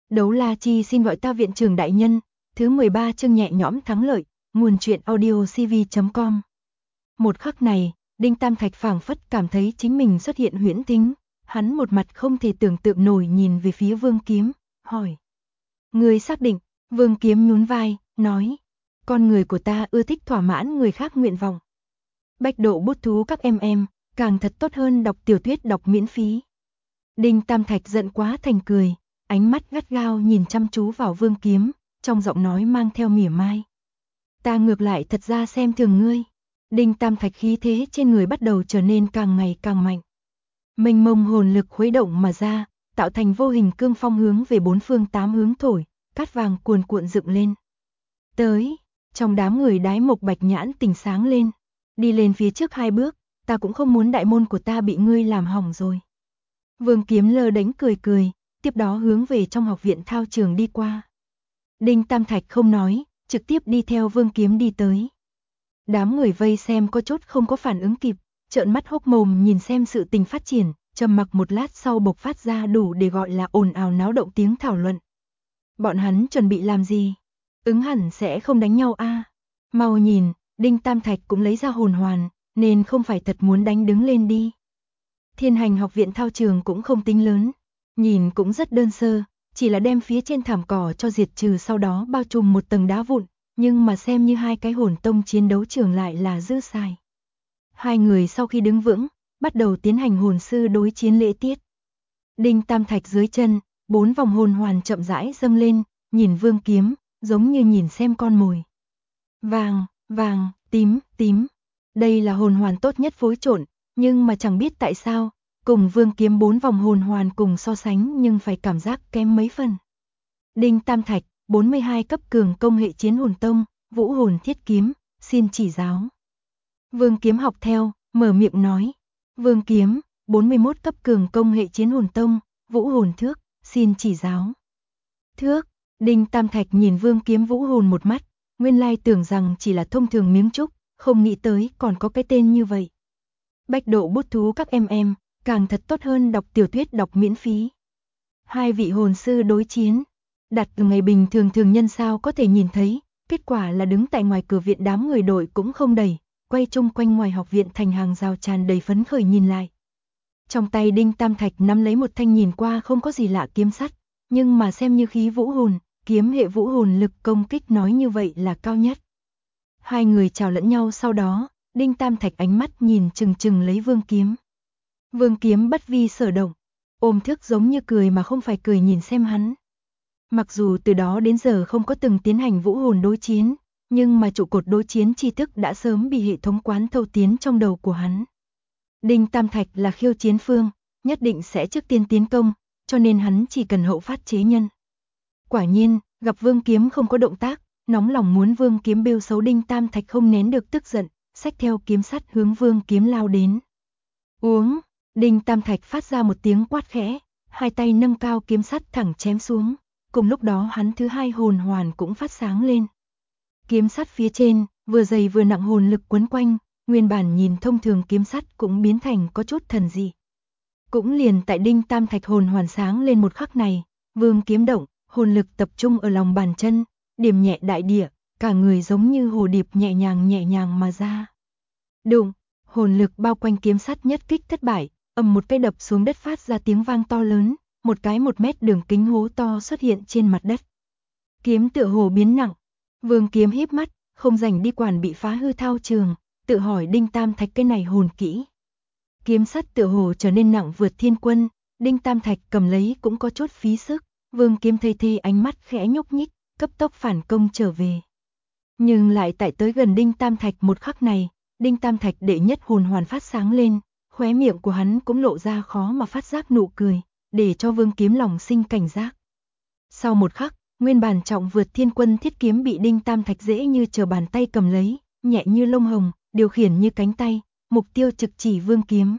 Đấu La Chi xin gọi ta viện trưởng đại nhân, thứ 13 chương nhẹ nhõm thắng lợi, nguồn truyện audio cv.com. Một khắc này, Đinh Tam Thạch phảng phất cảm thấy chính mình xuất hiện huyễn thính, hắn một mặt không thể tưởng tượng nổi nhìn về phía Vương Kiếm, hỏi. Người xác định, Vương Kiếm nhún vai, nói. Con người của ta ưa thích thỏa mãn người khác nguyện vọng. Bạch độ bút thú các em, càng thật tốt hơn đọc tiểu thuyết đọc miễn phí. Đinh Tam Thạch giận quá thành cười, ánh mắt gắt gao nhìn chăm chú vào Vương Kiếm, trong giọng nói mang theo mỉa mai. Ta ngược lại thật ra xem thường ngươi. Đinh Tam Thạch khí thế trên người bắt đầu trở nên càng ngày càng mạnh. Mênh mông hồn lực khuấy động mà ra, tạo thành vô hình cương phong hướng về bốn phương tám hướng thổi, cát vàng cuồn cuộn dựng lên. Tới, trong đám người Đái Mộc Bạch Nhãn tỉnh sáng lên, đi lên phía trước 2 bước, ta cũng không muốn đại môn của ta bị ngươi làm hỏng rồi. Vương Kiếm lơ đánh cười cười, tiếp đó hướng về trong học viện thao trường đi qua. Đinh Tam Thạch không nói, trực tiếp đi theo Vương Kiếm đi tới. Đám người vây xem có chút không có phản ứng kịp, trợn mắt hốc mồm nhìn xem sự tình phát triển, trầm mặc một lát sau bộc phát ra đủ để gọi là ồn ào náo động tiếng thảo luận. Bọn hắn chuẩn bị làm gì? Ứng hẳn sẽ không đánh nhau a. Mau nhìn, Đinh Tam Thạch cũng lấy ra hồn hoàn, nên không phải thật muốn đánh đứng lên đi. Thiên Hành học viện thao trường cũng không tính lớn, nhìn cũng rất đơn sơ, chỉ là đem phía trên thảm cỏ cho diệt trừ sau đó bao trùm một tầng đá vụn, nhưng mà xem như 2 cái hồn tông chiến đấu trường lại là dư xài. Hai người sau khi đứng vững, bắt đầu tiến hành hồn sư đối chiến lễ tiết. Đinh Tam Thạch dưới chân, 4 vòng hồn hoàn chậm rãi dâng lên, nhìn Vương Kiếm, giống như nhìn xem con mồi. Vàng, vàng, tím, tím. Đây là hồn hoàn tốt nhất phối trộn, nhưng mà chẳng biết tại sao, cùng Vương Kiếm 4 vòng hồn hoàn cùng so sánh nhưng phải cảm giác kém mấy phần. Đinh Tam Thạch, 42 cấp cường công hệ chiến hồn tông, vũ hồn thiết kiếm, xin chỉ giáo. Vương Kiếm học theo, mở miệng nói. Vương Kiếm, 41 cấp cường công hệ chiến hồn tông, vũ hồn thước, xin chỉ giáo. Thước, Đinh Tam Thạch nhìn Vương Kiếm vũ hồn một mắt, nguyên lai tưởng rằng chỉ là thông thường miếng trúc, không nghĩ tới còn có cái tên như vậy. Bạch độ bút thú các em, càng thật tốt hơn đọc tiểu thuyết đọc miễn phí. 2 vị hồn sư đối chiến, đặt từ ngày bình thường thường nhân sao có thể nhìn thấy, kết quả là đứng tại ngoài cửa viện đám người đội cũng không đầy, quay chung quanh ngoài học viện thành hàng rào tràn đầy phấn khởi nhìn lại. Trong tay Đinh Tam Thạch nắm lấy một thanh nhìn qua không có gì lạ kiếm sắt, nhưng mà xem như khí vũ hồn, kiếm hệ vũ hồn lực công kích nói như vậy là cao nhất. Hai người chào lẫn nhau sau đó, Đinh Tam Thạch ánh mắt nhìn chừng chừng lấy Vương Kiếm. Vương Kiếm bất vi sở động, ôm thước giống như cười mà không phải cười nhìn xem hắn. Mặc dù từ đó đến giờ không có từng tiến hành vũ hồn đối chiến, nhưng mà trụ cột đối chiến tri thức đã sớm bị hệ thống quán thâu tiến trong đầu của hắn. Đinh Tam Thạch là khiêu chiến phương, nhất định sẽ trước tiên tiến công, cho nên hắn chỉ cần hậu phát chế nhân. Quả nhiên, gặp Vương Kiếm không có động tác, nóng lòng muốn Vương Kiếm bêu xấu Đinh Tam Thạch không nén được tức giận, xách theo kiếm sắt hướng Vương Kiếm lao đến. Uống, Đinh Tam Thạch phát ra một tiếng quát khẽ, hai tay nâng cao kiếm sắt thẳng chém xuống, cùng lúc đó hắn thứ 2 hồn hoàn cũng phát sáng lên. Kiếm sắt phía trên, vừa dày vừa nặng hồn lực quấn quanh, nguyên bản nhìn thông thường kiếm sắt cũng biến thành có chút thần dị. Cũng liền tại Đinh Tam Thạch hồn hoàn sáng lên một khắc này, Vương Kiếm động, hồn lực tập trung ở lòng bàn chân, điểm nhẹ đại địa, cả người giống như hồ điệp nhẹ nhàng mà ra. Đụng, hồn lực bao quanh kiếm sắt nhất kích thất bại, ầm một cái đập xuống đất phát ra tiếng vang to lớn, một cái 1 mét đường kính hố to xuất hiện trên mặt đất. Kiếm tựa hồ biến nặng, Vương Kiếm híp mắt, không rảnh đi quản bị phá hư thao trường, tự hỏi Đinh Tam Thạch cái này hồn kỹ. Kiếm sắt tựa hồ trở nên nặng vượt thiên quân, Đinh Tam Thạch cầm lấy cũng có chút phí sức, Vương Kiếm thê ánh mắt khẽ nhúc nhích, cấp tốc phản công trở về. Nhưng lại tại tới gần Đinh Tam Thạch một khắc này, Đinh Tam Thạch đệ nhất hồn hoàn phát sáng lên, khóe miệng của hắn cũng lộ ra khó mà phát giác nụ cười, để cho Vương Kiếm lòng sinh cảnh giác. Sau một khắc, nguyên bản trọng vượt thiên quân thiết kiếm bị Đinh Tam Thạch dễ như trở bàn tay cầm lấy, nhẹ như lông hồng, điều khiển như cánh tay, mục tiêu trực chỉ Vương Kiếm.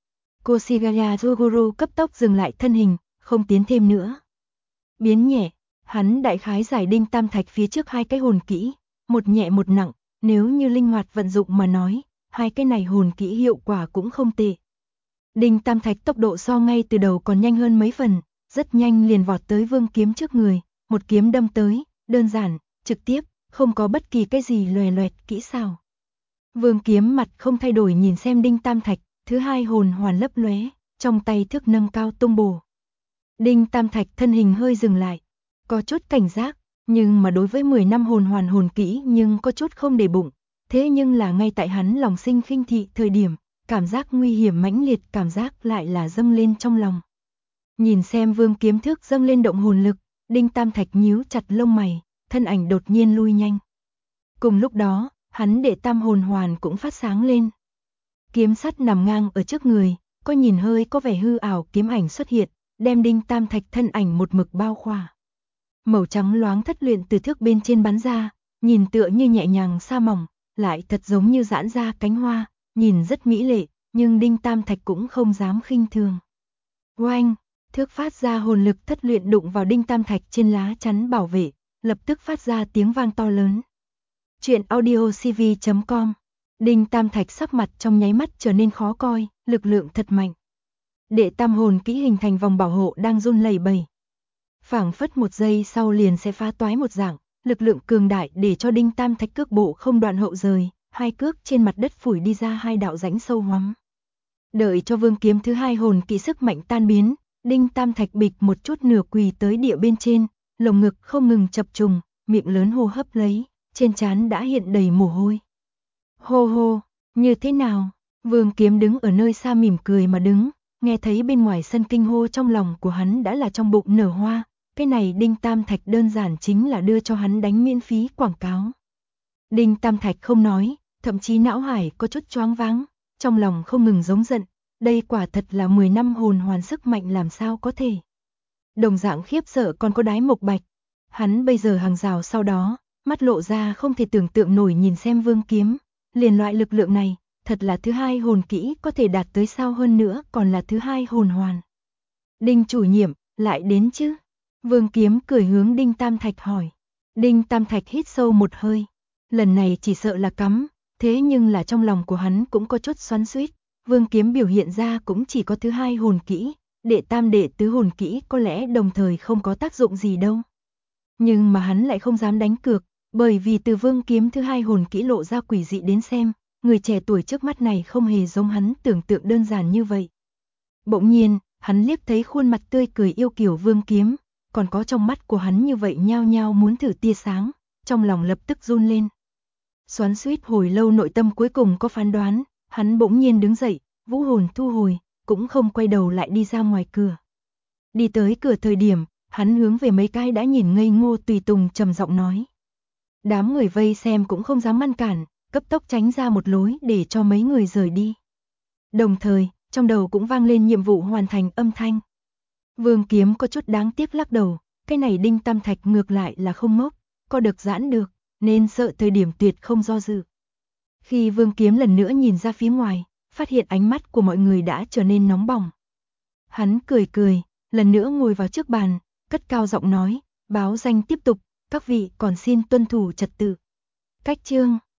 Koshigaya Jogoro cấp tốc dừng lại thân hình, không tiến thêm nữa. Biến nhẹ, hắn đại khái giải Đinh Tam Thạch phía trước 2 cái hồn kỹ, một nhẹ một nặng, nếu như linh hoạt vận dụng mà nói, 2 cái này hồn kỹ hiệu quả cũng không tệ. Đinh Tam Thạch tốc độ so ngay từ đầu còn nhanh hơn mấy phần, rất nhanh liền vọt tới Vương Kiếm trước người, một kiếm đâm tới, đơn giản, trực tiếp, không có bất kỳ cái gì loè loẹt kỹ xảo. Vương Kiếm mặt không thay đổi nhìn xem Đinh Tam Thạch, thứ hai hồn hoàn lấp lóe, trong tay thước nâng cao tung bổ. Đinh Tam Thạch thân hình hơi dừng lại, có chút cảnh giác, nhưng mà đối với 10 năm hồn hoàn hồn kỹ nhưng có chút không để bụng, thế nhưng là ngay tại hắn lòng sinh khinh thị thời điểm, cảm giác nguy hiểm mãnh liệt cảm giác lại là dâng lên trong lòng. Nhìn xem Vương Kiếm thước dâng lên động hồn lực, Đinh Tam Thạch nhíu chặt lông mày, thân ảnh đột nhiên lui nhanh. Cùng lúc đó, hắn đệ tam hồn hoàn cũng phát sáng lên. Kiếm sắt nằm ngang ở trước người, có nhìn hơi có vẻ hư ảo kiếm ảnh xuất hiện, đem Đinh Tam Thạch thân ảnh một mực bao khỏa. Màu trắng loáng thất luyện từ thước bên trên bắn ra, nhìn tựa như nhẹ nhàng sa mỏng, lại thật giống như giãn ra cánh hoa, nhìn rất mỹ lệ, nhưng Đinh Tam Thạch cũng không dám khinh thường. Oanh, thước phát ra hồn lực thất luyện đụng vào Đinh Tam Thạch trên lá chắn bảo vệ, lập tức phát ra tiếng vang to lớn. Truyện audio cv.com. Đinh Tam Thạch sắc mặt trong nháy mắt trở nên khó coi, lực lượng thật mạnh. Đệ tam hồn kỹ hình thành vòng bảo hộ đang run lẩy bẩy. Phảng phất một giây sau liền sẽ phá toái một dạng, lực lượng cường đại để cho Đinh Tam Thạch cước bộ không đoạn hậu rời, hai cước trên mặt đất phủi đi ra hai đạo rãnh sâu hoắm. Đợi cho Vương Kiếm thứ hai hồn kỹ sức mạnh tan biến, Đinh Tam Thạch bịch một chút nửa quỳ tới địa bên trên, lồng ngực không ngừng chập trùng, miệng lớn hô hấp lấy, trên trán đã hiện đầy mồ hôi. Hô hô, như thế nào? Vương Kiếm đứng ở nơi xa mỉm cười mà đứng, nghe thấy bên ngoài sân kinh hô trong lòng của hắn đã là trong bụng nở hoa, cái này Đinh Tam Thạch đơn giản chính là đưa cho hắn đánh miễn phí quảng cáo. Đinh Tam Thạch không nói, thậm chí não hải có chút choáng váng, trong lòng không ngừng giống giận, đây quả thật là 10 năm hồn hoàn sức mạnh làm sao có thể. Đồng dạng khiếp sợ còn có Đái Mộc Bạch, hắn bây giờ hàng rào sau đó, mắt lộ ra không thể tưởng tượng nổi nhìn xem Vương Kiếm, liền loại lực lượng này, thật là thứ hai hồn kỹ có thể đạt tới sao hơn nữa còn là thứ hai hồn hoàn. Đinh chủ nhiệm, lại đến chứ? Vương Kiếm cười hướng Đinh Tam Thạch hỏi. Đinh Tam Thạch hít sâu một hơi, lần này chỉ sợ là cắm, thế nhưng là trong lòng của hắn cũng có chút xoắn xuýt. Vương Kiếm biểu hiện ra cũng chỉ có thứ hai hồn kỹ, đệ tam đệ tứ hồn kỹ có lẽ đồng thời không có tác dụng gì đâu. Nhưng mà hắn lại không dám đánh cược, bởi vì từ Vương Kiếm thứ hai hồn kỹ lộ ra quỷ dị đến xem, người trẻ tuổi trước mắt này không hề giống hắn tưởng tượng đơn giản như vậy. Bỗng nhiên, hắn liếc thấy khuôn mặt tươi cười yêu kiều Vương Kiếm, còn có trong mắt của hắn như vậy nhao nhao muốn thử tia sáng, trong lòng lập tức run lên. Xoắn xuýt hồi lâu nội tâm cuối cùng có phán đoán, hắn bỗng nhiên đứng dậy, vũ hồn thu hồi, cũng không quay đầu lại đi ra ngoài cửa. Đi tới cửa thời điểm, hắn hướng về mấy cái đã nhìn ngây ngô tùy tùng trầm giọng nói. Đám người vây xem cũng không dám ngăn cản, cấp tốc tránh ra một lối để cho mấy người rời đi. Đồng thời, trong đầu cũng vang lên nhiệm vụ hoàn thành âm thanh. Vương Kiếm có chút đáng tiếc lắc đầu, cái này Đinh Tam Thạch ngược lại là không ngốc, có được giãn được, nên sợ thời điểm tuyệt không do dự. Khi Vương Kiếm lần nữa nhìn ra phía ngoài, phát hiện ánh mắt của mọi người đã trở nên nóng bỏng. Hắn cười cười, lần nữa ngồi vào trước bàn, cất cao giọng nói, báo danh tiếp tục, các vị còn xin tuân thủ trật tự. Cách chương